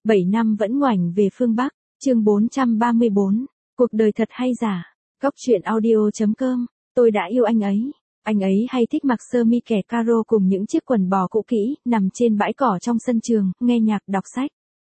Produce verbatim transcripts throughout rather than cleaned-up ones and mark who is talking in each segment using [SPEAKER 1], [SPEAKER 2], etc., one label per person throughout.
[SPEAKER 1] bảy năm vẫn ngoảnh về phương Bắc, chương bốn trăm ba mươi bốn, cuộc đời thật hay giả. Góc truyện audio chấm com, tôi đã yêu anh ấy. Anh ấy hay thích mặc sơ mi kẻ caro cùng những chiếc quần bò cũ kỹ, nằm trên bãi cỏ trong sân trường, nghe nhạc, đọc sách.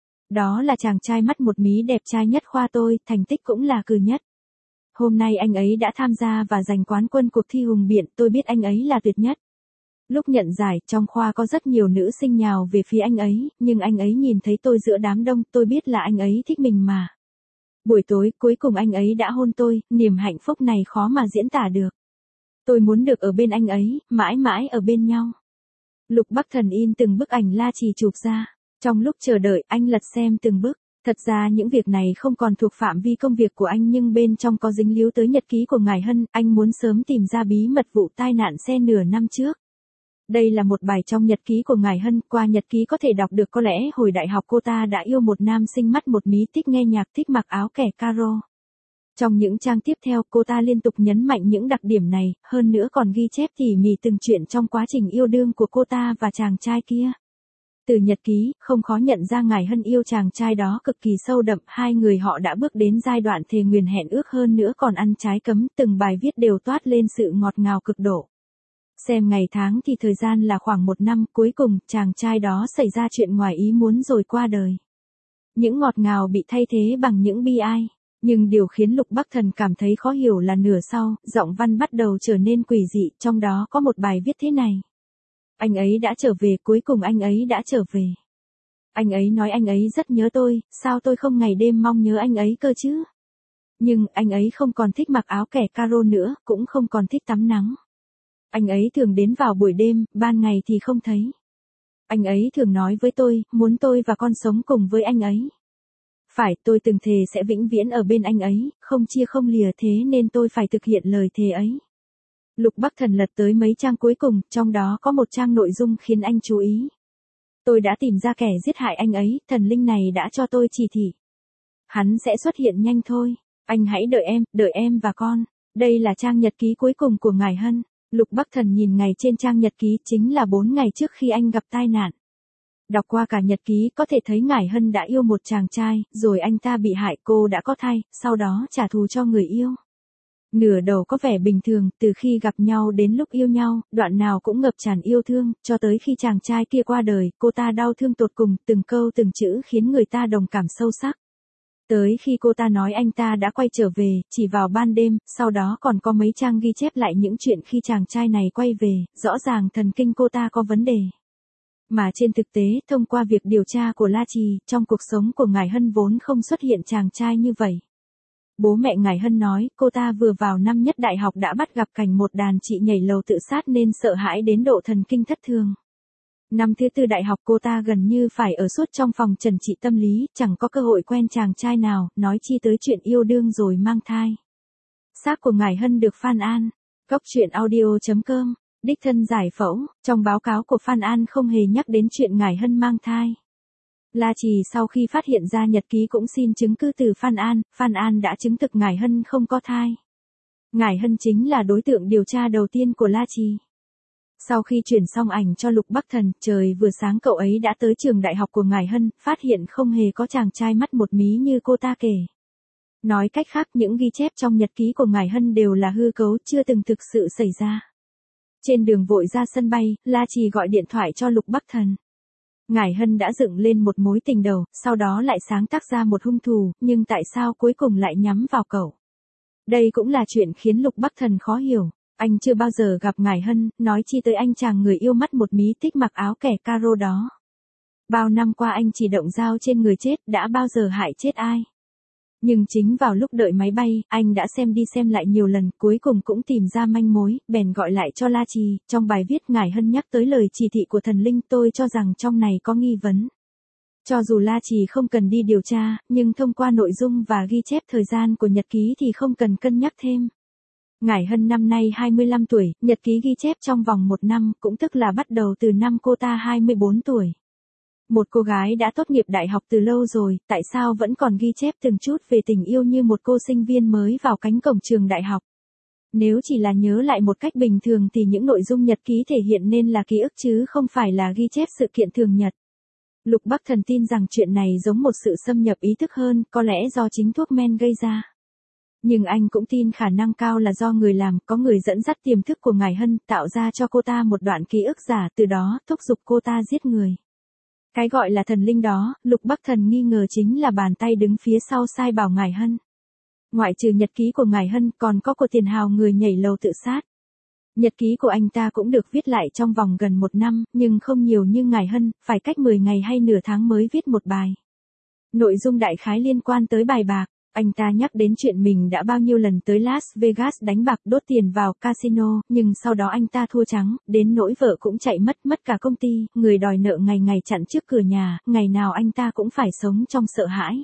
[SPEAKER 1] Đó là chàng trai mắt một mí đẹp trai nhất khoa tôi, thành tích cũng là cừ nhất. Hôm nay anh ấy đã tham gia và giành quán quân cuộc thi hùng biện, tôi biết anh ấy là tuyệt nhất. Lúc nhận giải, trong khoa có rất nhiều nữ sinh nhào về phía anh ấy, nhưng anh ấy nhìn thấy tôi giữa đám đông, tôi biết là anh ấy thích mình mà. Buổi tối, cuối cùng anh ấy đã hôn tôi, niềm hạnh phúc này khó mà diễn tả được. Tôi muốn được ở bên anh ấy, mãi mãi ở bên nhau. Lục Bắc Thần in từng bức ảnh La Trì chụp ra. Trong lúc chờ đợi, anh lật xem từng bức. Thật ra những việc này không còn thuộc phạm vi công việc của anh, nhưng bên trong có dính líu tới nhật ký của ngài Hân. Anh muốn sớm tìm ra bí mật vụ tai nạn xe nửa năm trước. Đây là một bài trong nhật ký của ngài Hân. Qua nhật ký có thể đọc được có lẽ hồi đại học cô ta đã yêu một nam sinh mắt một mí, thích nghe nhạc, thích mặc áo kẻ caro. Trong những trang tiếp theo, cô ta liên tục nhấn mạnh những đặc điểm này, hơn nữa còn ghi chép tỉ mỉ từng chuyện trong quá trình yêu đương của cô ta và chàng trai kia. Từ nhật ký, không khó nhận ra ngài Hân yêu chàng trai đó cực kỳ sâu đậm, hai người họ đã bước đến giai đoạn thề nguyền hẹn ước, hơn nữa còn ăn trái cấm, từng bài viết đều toát lên sự ngọt ngào cực độ. Xem ngày tháng thì thời gian là khoảng một năm, cuối cùng, chàng trai đó xảy ra chuyện ngoài ý muốn rồi qua đời. Những ngọt ngào bị thay thế bằng những bi ai. Nhưng điều khiến Lục Bắc Thần cảm thấy khó hiểu là nửa sau, giọng văn bắt đầu trở nên quỷ dị, trong đó có một bài viết thế này. Anh ấy đã trở về, cuối cùng anh ấy đã trở về. Anh ấy nói anh ấy rất nhớ tôi, sao tôi không ngày đêm mong nhớ anh ấy cơ chứ? Nhưng, anh ấy không còn thích mặc áo kẻ caro nữa, cũng không còn thích tắm nắng. Anh ấy thường đến vào buổi đêm, ban ngày thì không thấy. Anh ấy thường nói với tôi, muốn tôi và con sống cùng với anh ấy. Phải, tôi từng thề sẽ vĩnh viễn ở bên anh ấy, không chia không lìa, thế nên tôi phải thực hiện lời thề ấy. Lục Bắc Thần lật tới mấy trang cuối cùng, trong đó có một trang nội dung khiến anh chú ý. Tôi đã tìm ra kẻ giết hại anh ấy, thần linh này đã cho tôi chỉ thị. Hắn sẽ xuất hiện nhanh thôi, anh hãy đợi em, đợi em và con. Đây là trang nhật ký cuối cùng của ngài Hân. Lục Bắc Thần nhìn ngày trên trang nhật ký, chính là bốn ngày trước khi anh gặp tai nạn. Đọc qua cả nhật ký có thể thấy ngài Hân đã yêu một chàng trai, rồi anh ta bị hại, cô đã có thai, sau đó trả thù cho người yêu. Nửa đầu có vẻ bình thường, từ khi gặp nhau đến lúc yêu nhau, đoạn nào cũng ngập tràn yêu thương, cho tới khi chàng trai kia qua đời, cô ta đau thương tột cùng, từng câu từng chữ khiến người ta đồng cảm sâu sắc. Tới khi cô ta nói anh ta đã quay trở về, chỉ vào ban đêm, sau đó còn có mấy trang ghi chép lại những chuyện khi chàng trai này quay về, rõ ràng thần kinh cô ta có vấn đề. Mà trên thực tế, thông qua việc điều tra của La Trì, trong cuộc sống của ngài Hân vốn không xuất hiện chàng trai như vậy. Bố mẹ ngài Hân nói, cô ta vừa vào năm nhất đại học đã bắt gặp cảnh một đàn chị nhảy lầu tự sát nên sợ hãi đến độ thần kinh thất thường. Năm thứ tư đại học cô ta gần như phải ở suốt trong phòng trần trị tâm lý, chẳng có cơ hội quen chàng trai nào, nói chi tới chuyện yêu đương rồi mang thai. Xác của ngài Hân được Phan An, góc truyện audio chấm com, đích thân giải phẫu. Trong báo cáo của Phan An không hề nhắc đến chuyện ngài Hân mang thai. La Trì sau khi phát hiện ra nhật ký cũng xin chứng cứ từ Phan An, Phan An đã chứng thực ngài Hân không có thai. Ngài Hân chính là đối tượng điều tra đầu tiên của La Trì. Sau khi chuyển xong ảnh cho Lục Bắc Thần, trời vừa sáng cậu ấy đã tới trường đại học của ngài Hân, phát hiện không hề có chàng trai mắt một mí như cô ta kể. Nói cách khác, những ghi chép trong nhật ký của ngài Hân đều là hư cấu, chưa từng thực sự xảy ra. Trên đường vội ra sân bay, La Trì gọi điện thoại cho Lục Bắc Thần. Ngài Hân đã dựng lên một mối tình đầu, sau đó lại sáng tác ra một hung thủ, nhưng tại sao cuối cùng lại nhắm vào cậu? Đây cũng là chuyện khiến Lục Bắc Thần khó hiểu. Anh chưa bao giờ gặp ngài Hân, nói chi tới anh chàng người yêu mắt một mí thích mặc áo kẻ caro đó. Bao năm qua anh chỉ động dao trên người chết, đã bao giờ hại chết ai? Nhưng chính vào lúc đợi máy bay, anh đã xem đi xem lại nhiều lần, cuối cùng cũng tìm ra manh mối, bèn gọi lại cho La Trì. Trong bài viết ngài Hân nhắc tới lời chỉ thị của thần linh, tôi cho rằng trong này có nghi vấn. Cho dù La Trì không cần đi điều tra, nhưng thông qua nội dung và ghi chép thời gian của nhật ký thì không cần cân nhắc thêm. Ngài Hân năm nay hai mươi lăm tuổi, nhật ký ghi chép trong vòng một năm, cũng tức là bắt đầu từ năm cô ta hai mươi bốn tuổi. Một cô gái đã tốt nghiệp đại học từ lâu rồi, tại sao vẫn còn ghi chép từng chút về tình yêu như một cô sinh viên mới vào cánh cổng trường đại học? Nếu chỉ là nhớ lại một cách bình thường thì những nội dung nhật ký thể hiện nên là ký ức chứ không phải là ghi chép sự kiện thường nhật. Lục Bắc Thần tin rằng chuyện này giống một sự xâm nhập ý thức hơn, có lẽ do chính thuốc men gây ra. Nhưng anh cũng tin khả năng cao là do người làm, có người dẫn dắt tiềm thức của Ngải Hân, tạo ra cho cô ta một đoạn ký ức giả, từ đó thúc giục cô ta giết người. Cái gọi là thần linh đó, Lục Bắc Thần nghi ngờ chính là bàn tay đứng phía sau sai bảo Ngải Hân. Ngoại trừ nhật ký của Ngải Hân, còn có của Tiền Hào người nhảy lầu tự sát. Nhật ký của anh ta cũng được viết lại trong vòng gần một năm, nhưng không nhiều như Ngải Hân, phải cách mười ngày hay nửa tháng mới viết một bài. Nội dung đại khái liên quan tới bài bạc. Anh ta nhắc đến chuyện mình đã bao nhiêu lần tới Las Vegas đánh bạc đốt tiền vào casino, nhưng sau đó anh ta thua trắng, đến nỗi vợ cũng chạy mất, mất cả công ty, người đòi nợ ngày ngày chặn trước cửa nhà, ngày nào anh ta cũng phải sống trong sợ hãi.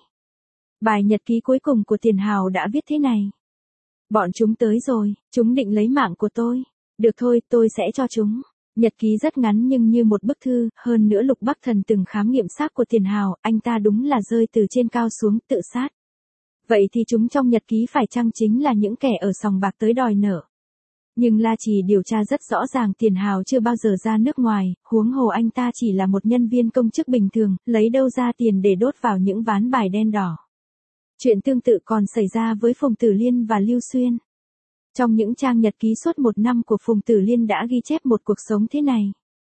[SPEAKER 1] Bài nhật ký cuối cùng của Tiền Hào đã viết thế này. Bọn chúng tới rồi, chúng định lấy mạng của tôi. Được thôi, tôi sẽ cho chúng. Nhật ký rất ngắn nhưng như một bức thư, hơn nữa Lục Bắc Thần từng khám nghiệm xác của Tiền Hào, anh ta đúng là rơi từ trên cao xuống, tự sát. Vậy thì chúng trong nhật ký phải chăng chính là những kẻ ở sòng bạc tới đòi nợ? Nhưng La Trì điều tra rất rõ ràng Tiền Hào chưa bao giờ ra nước ngoài, huống hồ anh ta chỉ là một nhân viên công chức bình thường, lấy đâu ra tiền để đốt vào những ván bài đen đỏ. Chuyện tương tự còn xảy ra với Phùng Tử Liên và Lưu Xuyên. Trong những trang nhật ký suốt một năm của Phùng Tử Liên đã ghi chép một cuộc sống thế này.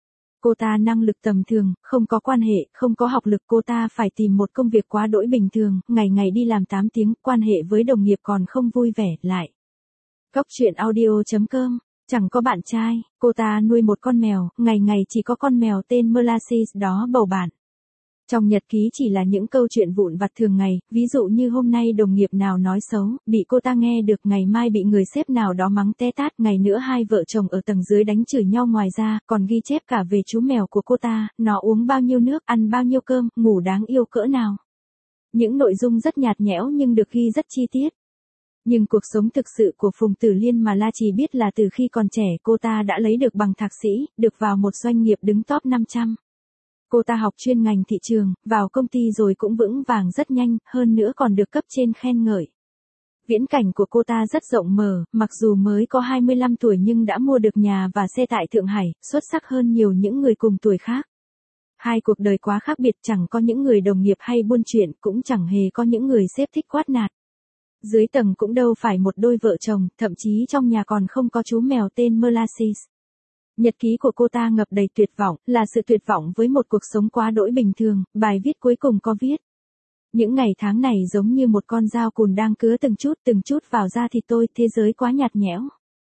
[SPEAKER 1] Cô ta năng lực tầm thường, không có quan hệ, không có học lực, cô ta phải tìm một công việc quá đỗi bình thường, ngày ngày đi làm tám tiếng, quan hệ với đồng nghiệp còn không vui vẻ, lại. Góc truyện audio chấm com, chẳng có bạn trai, cô ta nuôi một con mèo, ngày ngày chỉ có con mèo tên Molasses đó bầu bạn. Trong nhật ký chỉ là những câu chuyện vụn vặt thường ngày, ví dụ như hôm nay đồng nghiệp nào nói xấu, bị cô ta nghe được, ngày mai bị người sếp nào đó mắng té tát, ngày nữa hai vợ chồng ở tầng dưới đánh chửi nhau, ngoài ra, còn ghi chép cả về chú mèo của cô ta, nó uống bao nhiêu nước, ăn bao nhiêu cơm, ngủ đáng yêu cỡ nào. Những nội dung rất nhạt nhẽo nhưng được ghi rất chi tiết. Nhưng cuộc sống thực sự của Phùng Tử Liên mà La Trì biết là từ khi còn trẻ cô ta đã lấy được bằng thạc sĩ, được vào một doanh nghiệp đứng top năm trăm. Cô ta học chuyên ngành thị trường, vào công ty rồi cũng vững vàng rất nhanh, hơn nữa còn được cấp trên khen ngợi. Viễn cảnh của cô ta rất rộng mở, mặc dù mới có hai mươi lăm tuổi nhưng đã mua được nhà và xe tại Thượng Hải, xuất sắc hơn nhiều những người cùng tuổi khác. Hai cuộc đời quá khác biệt, chẳng có những người đồng nghiệp hay buôn chuyện, cũng chẳng hề có những người sếp thích quát nạt. Dưới tầng cũng đâu phải một đôi vợ chồng, thậm chí trong nhà còn không có chú mèo tên Molasses. Nhật ký của cô ta ngập đầy tuyệt vọng, là sự tuyệt vọng với một cuộc sống quá đỗi bình thường, bài viết cuối cùng có viết. Những ngày tháng này giống như một con dao cùn đang cứa từng chút từng chút vào da thịt tôi, thế giới quá nhạt nhẽo.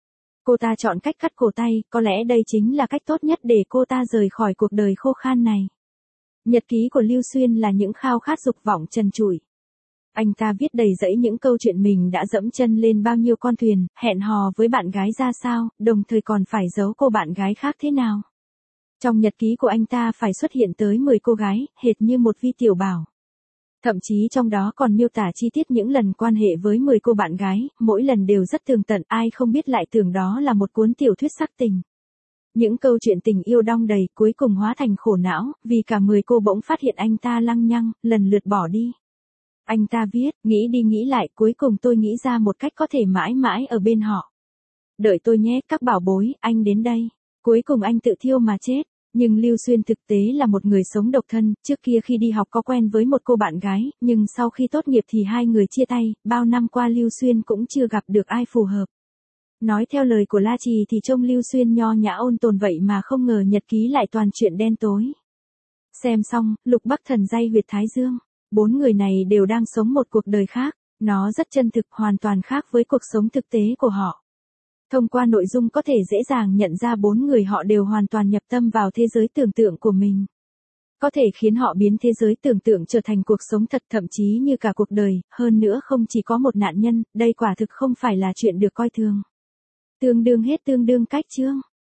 [SPEAKER 1] Cô ta chọn cách cắt cổ tay, có lẽ đây chính là cách tốt nhất để cô ta rời khỏi cuộc đời khô khan này. Nhật ký của Lưu Xuyên là những khao khát dục vọng trần trụi. Anh ta viết đầy dẫy những câu chuyện mình đã dẫm chân lên bao nhiêu con thuyền, hẹn hò với bạn gái ra sao, đồng thời còn phải giấu cô bạn gái khác thế nào. Trong nhật ký của anh ta phải xuất hiện tới mười cô gái, hệt như một vi tiểu bảo. Thậm chí trong đó còn miêu tả chi tiết những lần quan hệ với mười cô bạn gái, mỗi lần đều rất tường tận, ai không biết lại tưởng đó là một cuốn tiểu thuyết sắc tình. Những câu chuyện tình yêu đong đầy cuối cùng hóa thành khổ não, vì cả mười cô bỗng phát hiện anh ta lăng nhăng, lần lượt bỏ đi. Anh ta viết, nghĩ đi nghĩ lại, cuối cùng tôi nghĩ ra một cách có thể mãi mãi ở bên họ. Đợi tôi nhé, các bảo bối, anh đến đây. Cuối cùng anh tự thiêu mà chết. Nhưng Lưu Xuyên thực tế là một người sống độc thân, trước kia khi đi học có quen với một cô bạn gái, nhưng sau khi tốt nghiệp thì hai người chia tay, bao năm qua Lưu Xuyên cũng chưa gặp được ai phù hợp. Nói theo lời của La Trì thì trông Lưu Xuyên nho nhã ôn tồn vậy mà không ngờ nhật ký lại toàn chuyện đen tối. Xem xong, Lục Bắc Thần day huyệt thái dương. Bốn người này đều đang sống một cuộc đời khác, nó rất chân thực, hoàn toàn khác với cuộc sống thực tế của họ. Thông qua nội dung có thể dễ dàng nhận ra bốn người họ đều hoàn toàn nhập tâm vào thế giới tưởng tượng của mình. Có thể khiến họ biến thế giới tưởng tượng trở thành cuộc sống thật, thậm chí như cả cuộc đời, hơn nữa không chỉ có một nạn nhân, đây quả thực không phải là chuyện được coi thường. Tương đương hết tương đương cách chương.